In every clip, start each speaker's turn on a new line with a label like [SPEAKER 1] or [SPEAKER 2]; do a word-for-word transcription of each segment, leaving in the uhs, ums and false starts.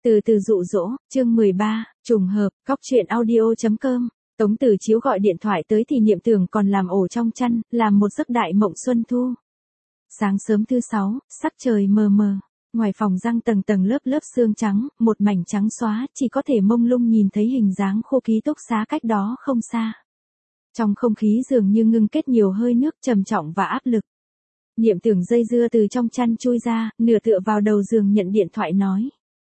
[SPEAKER 1] Từ từ dụ dỗ, chương mười ba, trùng hợp, cóc truyện audio.com. Tống Tử Chiếu gọi điện thoại tới thì Niệm Tưởng còn làm ổ trong chăn, làm một giấc đại mộng xuân thu. Sáng sớm thứ sáu, sắc trời mờ mờ, ngoài phòng răng tầng tầng lớp lớp sương trắng, một mảnh trắng xóa, chỉ có thể mông lung nhìn thấy hình dáng khô ký túc xá cách đó không xa. Trong không khí dường như ngưng kết nhiều hơi nước trầm trọng và áp lực. Niệm Tưởng dây dưa từ trong chăn chui ra, nửa tựa vào đầu giường nhận điện thoại nói.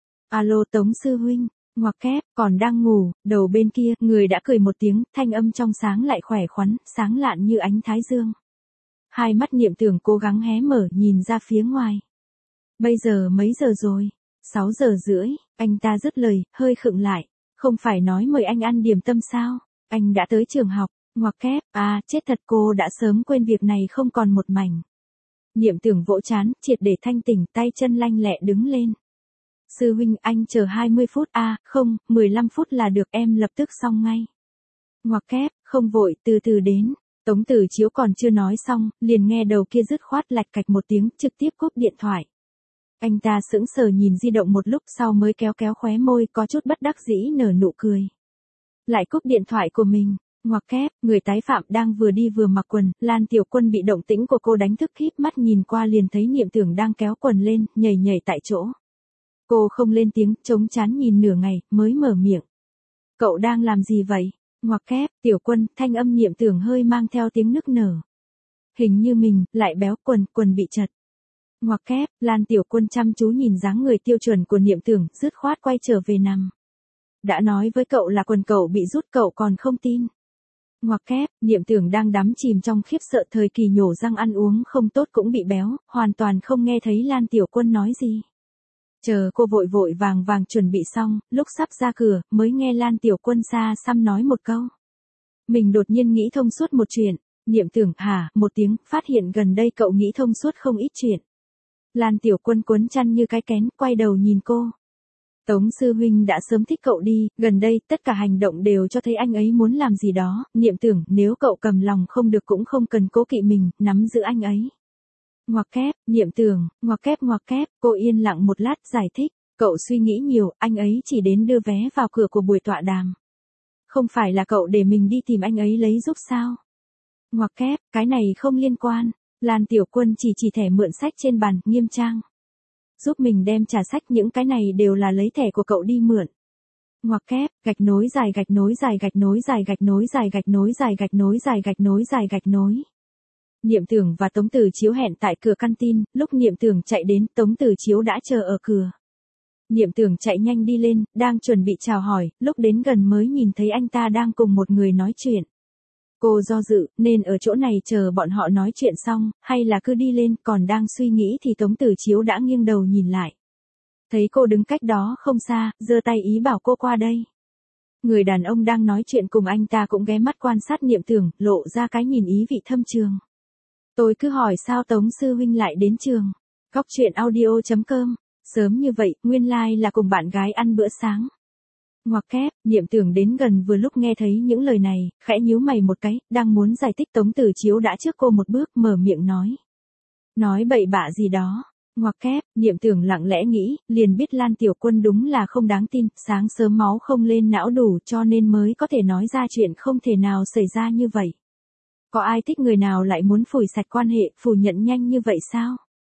[SPEAKER 1] Alo Tống sư huynh, ngoặc kép, còn đang ngủ, đầu bên kia, người đã cười một tiếng, thanh âm trong sáng lại khỏe khoắn, sáng lạn như ánh thái dương. Hai mắt Niệm Tưởng cố gắng hé mở nhìn ra phía ngoài. Bây giờ mấy giờ rồi? Sáu giờ rưỡi, anh ta dứt lời, hơi khựng lại. Không phải nói mời anh ăn điểm tâm sao? Anh đã tới trường học, ngoặc kép, à, chết thật cô đã sớm quên việc này không còn một mảnh. Niệm Tưởng vỗ chán, triệt để thanh tỉnh, tay chân lanh lẹ đứng lên. Sư huynh anh chờ hai mươi phút à, không, mười lăm phút là được em lập tức xong ngay. Ngoặc kép, không vội, từ từ đến. Tống Tử Chiếu còn chưa nói xong, liền nghe đầu kia dứt khoát lạch cạch một tiếng, trực tiếp cúp điện thoại. Anh ta sững sờ nhìn di động một lúc sau mới kéo kéo khóe môi có chút bất đắc dĩ nở nụ cười. Lại cúp điện thoại của mình, ngoặc kép, người tái phạm đang vừa đi vừa mặc quần, Lan Tiểu Quân bị động tĩnh của cô đánh thức híp mắt nhìn qua liền thấy Niệm Tưởng đang kéo quần lên, nhảy nhảy tại chỗ. Cô không lên tiếng, chống chán nhìn nửa ngày, mới mở miệng. Cậu đang làm gì vậy? Ngoặc kép, Tiểu Quân, thanh âm Niệm Tưởng hơi mang theo tiếng nức nở. Hình như mình, lại béo quần, quần bị chật. Ngoặc kép, Lan Tiểu Quân chăm chú nhìn dáng người tiêu chuẩn của Niệm Tưởng, dứt khoát quay trở về nằm. Đã nói với cậu là quần cậu bị rút cậu còn không tin. Ngoặc kép, Niệm Tưởng đang đắm chìm trong khiếp sợ thời kỳ nhổ răng ăn uống không tốt cũng bị béo, hoàn toàn không nghe thấy Lan Tiểu Quân nói gì. Chờ cô vội vội vàng vàng chuẩn bị xong, lúc sắp ra cửa, mới nghe Lan Tiểu Quân xa xăm nói một câu. Mình đột nhiên nghĩ thông suốt một chuyện, Niệm Tưởng, hả, một tiếng, phát hiện gần đây cậu nghĩ thông suốt không ít chuyện. Lan Tiểu Quân cuốn chăn như cái kén, quay đầu nhìn cô. Tống sư huynh đã sớm thích cậu đi, gần đây, tất cả hành động đều cho thấy anh ấy muốn làm gì đó, Niệm Tưởng, nếu cậu cầm lòng không được cũng không cần cố kỵ mình, nắm giữ anh ấy. Ngoặc kép, Niệm Tưởng, ngoặc kép ngoặc kép, cô yên lặng một lát giải thích, cậu suy nghĩ nhiều, anh ấy chỉ đến đưa vé vào cửa của buổi tọa đàm. Không phải là cậu để mình đi tìm anh ấy lấy giúp sao? Ngoặc kép, cái này không liên quan, Lan Tiểu Quân chỉ chỉ thẻ mượn sách trên bàn, nghiêm trang. Giúp mình đem trả sách những cái này đều là lấy thẻ của cậu đi mượn. Ngoặc kép, gạch nối dài gạch nối dài gạch nối dài gạch nối dài gạch nối dài gạch nối dài gạch nối dài gạch nối. Niệm Tưởng và Tống Tử Chiếu hẹn tại cửa căn tin, lúc Niệm Tưởng chạy đến, Tống Tử Chiếu đã chờ ở cửa. Niệm Tưởng chạy nhanh đi lên, đang chuẩn bị chào hỏi, lúc đến gần mới nhìn thấy anh ta đang cùng một người nói chuyện. Cô do dự, nên ở chỗ này chờ bọn họ nói chuyện xong, hay là cứ đi lên, còn đang suy nghĩ thì Tống Tử Chiếu đã nghiêng đầu nhìn lại. Thấy cô đứng cách đó không xa, giơ tay ý bảo cô qua đây. Người đàn ông đang nói chuyện cùng anh ta cũng ghé mắt quan sát Niệm Tưởng, lộ ra cái nhìn ý vị thâm trường. Tôi cứ hỏi sao Tống sư huynh lại đến trường. Cóc truyện audio.com. Sớm như vậy, nguyên lai like là cùng bạn gái ăn bữa sáng. Ngoặc kép, Niệm Tưởng đến gần vừa lúc nghe thấy những lời này, khẽ nhíu mày một cái, đang muốn giải thích Tống Tử Chiếu đã trước cô một bước, mở miệng nói. Nói bậy bạ gì đó. Ngoặc kép, Niệm Tưởng lặng lẽ nghĩ, liền biết Lan Tiểu Quân đúng là không đáng tin, sáng sớm máu không lên não đủ cho nên mới có thể nói ra chuyện không thể nào xảy ra như vậy. Có ai thích người nào lại muốn phủi sạch quan hệ, phủ nhận nhanh như vậy sao?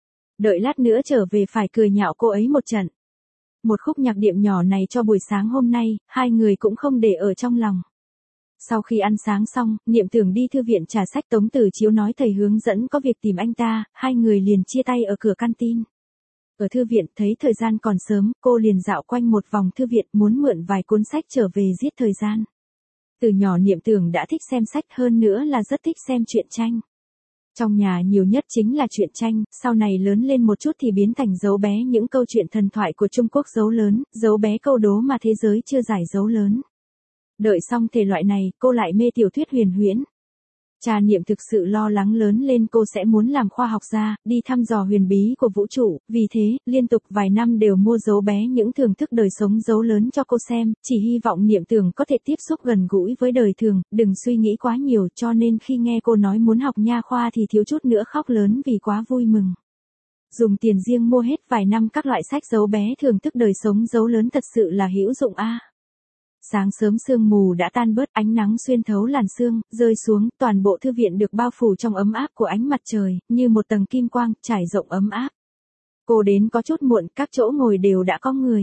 [SPEAKER 1] Đợi lát nữa trở về phải cười nhạo cô ấy một trận. Một khúc nhạc đệm nhỏ này cho buổi sáng hôm nay, hai người cũng không để ở trong lòng. Sau khi ăn sáng xong, Niệm Tưởng đi thư viện trả sách, Tống Tử Chiếu nói thầy hướng dẫn có việc tìm anh ta, hai người liền chia tay ở cửa căn tin. Ở thư viện thấy thời gian còn sớm, cô liền dạo quanh một vòng thư viện muốn mượn vài cuốn sách trở về giết thời gian. Từ nhỏ Niệm Tưởng đã thích xem sách, hơn nữa là rất thích xem truyện tranh. Trong nhà nhiều nhất chính là truyện tranh, sau này lớn lên một chút thì biến thành dấu bé những câu chuyện thần thoại của Trung Quốc dấu lớn, dấu bé câu đố mà thế giới chưa giải dấu lớn. Đợi xong thể loại này, cô lại mê tiểu thuyết huyền huyễn. Cha Niệm thực sự lo lắng lớn lên cô sẽ muốn làm khoa học gia, đi thăm dò huyền bí của vũ trụ, vì thế, liên tục vài năm đều mua dấu bé những thưởng thức đời sống dấu lớn cho cô xem, chỉ hy vọng Niệm Tưởng có thể tiếp xúc gần gũi với đời thường, đừng suy nghĩ quá nhiều, cho nên khi nghe cô nói muốn học nha khoa thì thiếu chút nữa khóc lớn vì quá vui mừng. Dùng tiền riêng mua hết vài năm các loại sách giấu bé thưởng thức đời sống giấu lớn thật sự là hữu dụng a. Sáng sớm sương mù đã tan bớt, ánh nắng xuyên thấu làn sương, rơi xuống, toàn bộ thư viện được bao phủ trong ấm áp của ánh mặt trời, như một tầng kim quang, trải rộng ấm áp. Cô đến có chút muộn, các chỗ ngồi đều đã có người.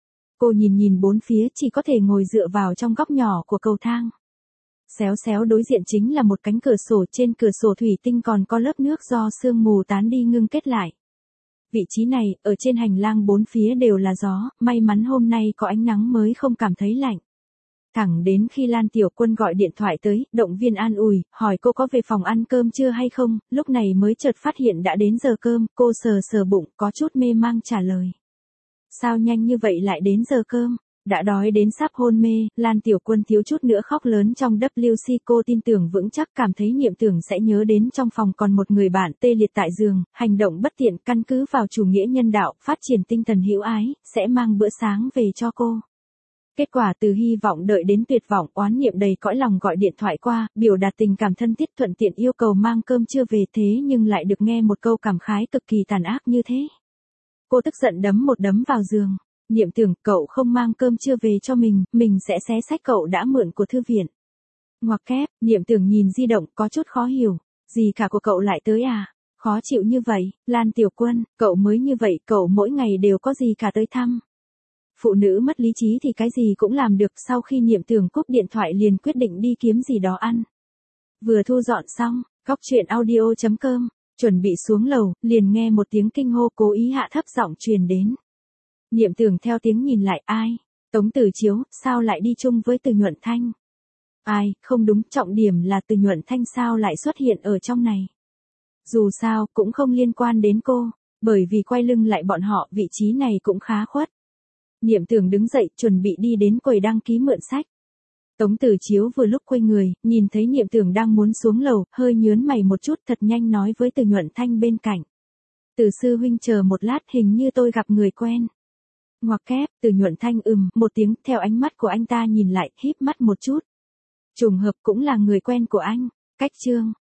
[SPEAKER 1] Cô nhìn nhìn bốn phía, chỉ có thể ngồi dựa vào trong góc nhỏ của cầu thang. Xéo xéo đối diện chính là một cánh cửa sổ, trên cửa sổ thủy tinh còn có lớp nước do sương mù tán đi ngưng kết lại. Vị trí này, ở trên hành lang bốn phía đều là gió, may mắn hôm nay có ánh nắng mới không cảm thấy lạnh. Thẳng đến khi Lan Tiểu Quân gọi điện thoại tới, động viên an ủi, hỏi cô có về phòng ăn cơm chưa hay không, lúc này mới chợt phát hiện đã đến giờ cơm, cô sờ sờ bụng, có chút mê mang trả lời. Sao nhanh như vậy lại đến giờ cơm? Đã đói đến sắp hôn mê, Lan Tiểu Quân thiếu chút nữa khóc lớn trong W C. Cô tin tưởng vững chắc, cảm thấy Niệm Tưởng sẽ nhớ đến trong phòng còn một người bạn tê liệt tại giường, hành động bất tiện, căn cứ vào chủ nghĩa nhân đạo, phát triển tinh thần hữu ái, sẽ mang bữa sáng về cho cô. Kết quả từ hy vọng đợi đến tuyệt vọng, oán niệm đầy cõi lòng gọi điện thoại qua, biểu đạt tình cảm thân thiết, thuận tiện yêu cầu mang cơm trưa về, thế nhưng lại được nghe một câu cảm khái cực kỳ tàn ác như thế. Cô tức giận đấm một đấm vào giường. Niệm Tưởng, cậu không mang cơm trưa về cho mình, mình sẽ xé sách cậu đã mượn của thư viện. Ngoặc kép, Niệm Tưởng nhìn di động, có chút khó hiểu. Gì cả của cậu lại tới à? Khó chịu như vậy, Lan Tiểu Quân, cậu mới như vậy, cậu mỗi ngày đều có gì cả tới thăm. Phụ nữ mất lý trí thì cái gì cũng làm được. Sau khi Niệm Tưởng cúp điện thoại liền quyết định đi kiếm gì đó ăn. Vừa thu dọn xong, góc chuyện audio chấm com, chuẩn bị xuống lầu, liền nghe một tiếng kinh hô cố ý hạ thấp giọng truyền đến. Niệm Tưởng theo tiếng nhìn lại, ai? Tống Tử Chiếu, sao lại đi chung với Từ Nhuận Thanh? Ai, không đúng, trọng điểm là Từ Nhuận Thanh sao lại xuất hiện ở trong này? Dù sao, cũng không liên quan đến cô, bởi vì quay lưng lại bọn họ, vị trí này cũng khá khuất. Niệm Tưởng đứng dậy, chuẩn bị đi đến quầy đăng ký mượn sách. Tống Tử Chiếu vừa lúc quay người, nhìn thấy Niệm Tưởng đang muốn xuống lầu, hơi nhớn mày một chút, thật nhanh nói với Từ Nhuận Thanh bên cạnh. Từ sư huynh chờ một lát, hình như tôi gặp người quen. Ngoặc kép, Từ Nhuận Thanh ừm, một tiếng, theo ánh mắt của anh ta nhìn lại, híp mắt một chút. Trùng hợp cũng là người quen của anh, cách chương.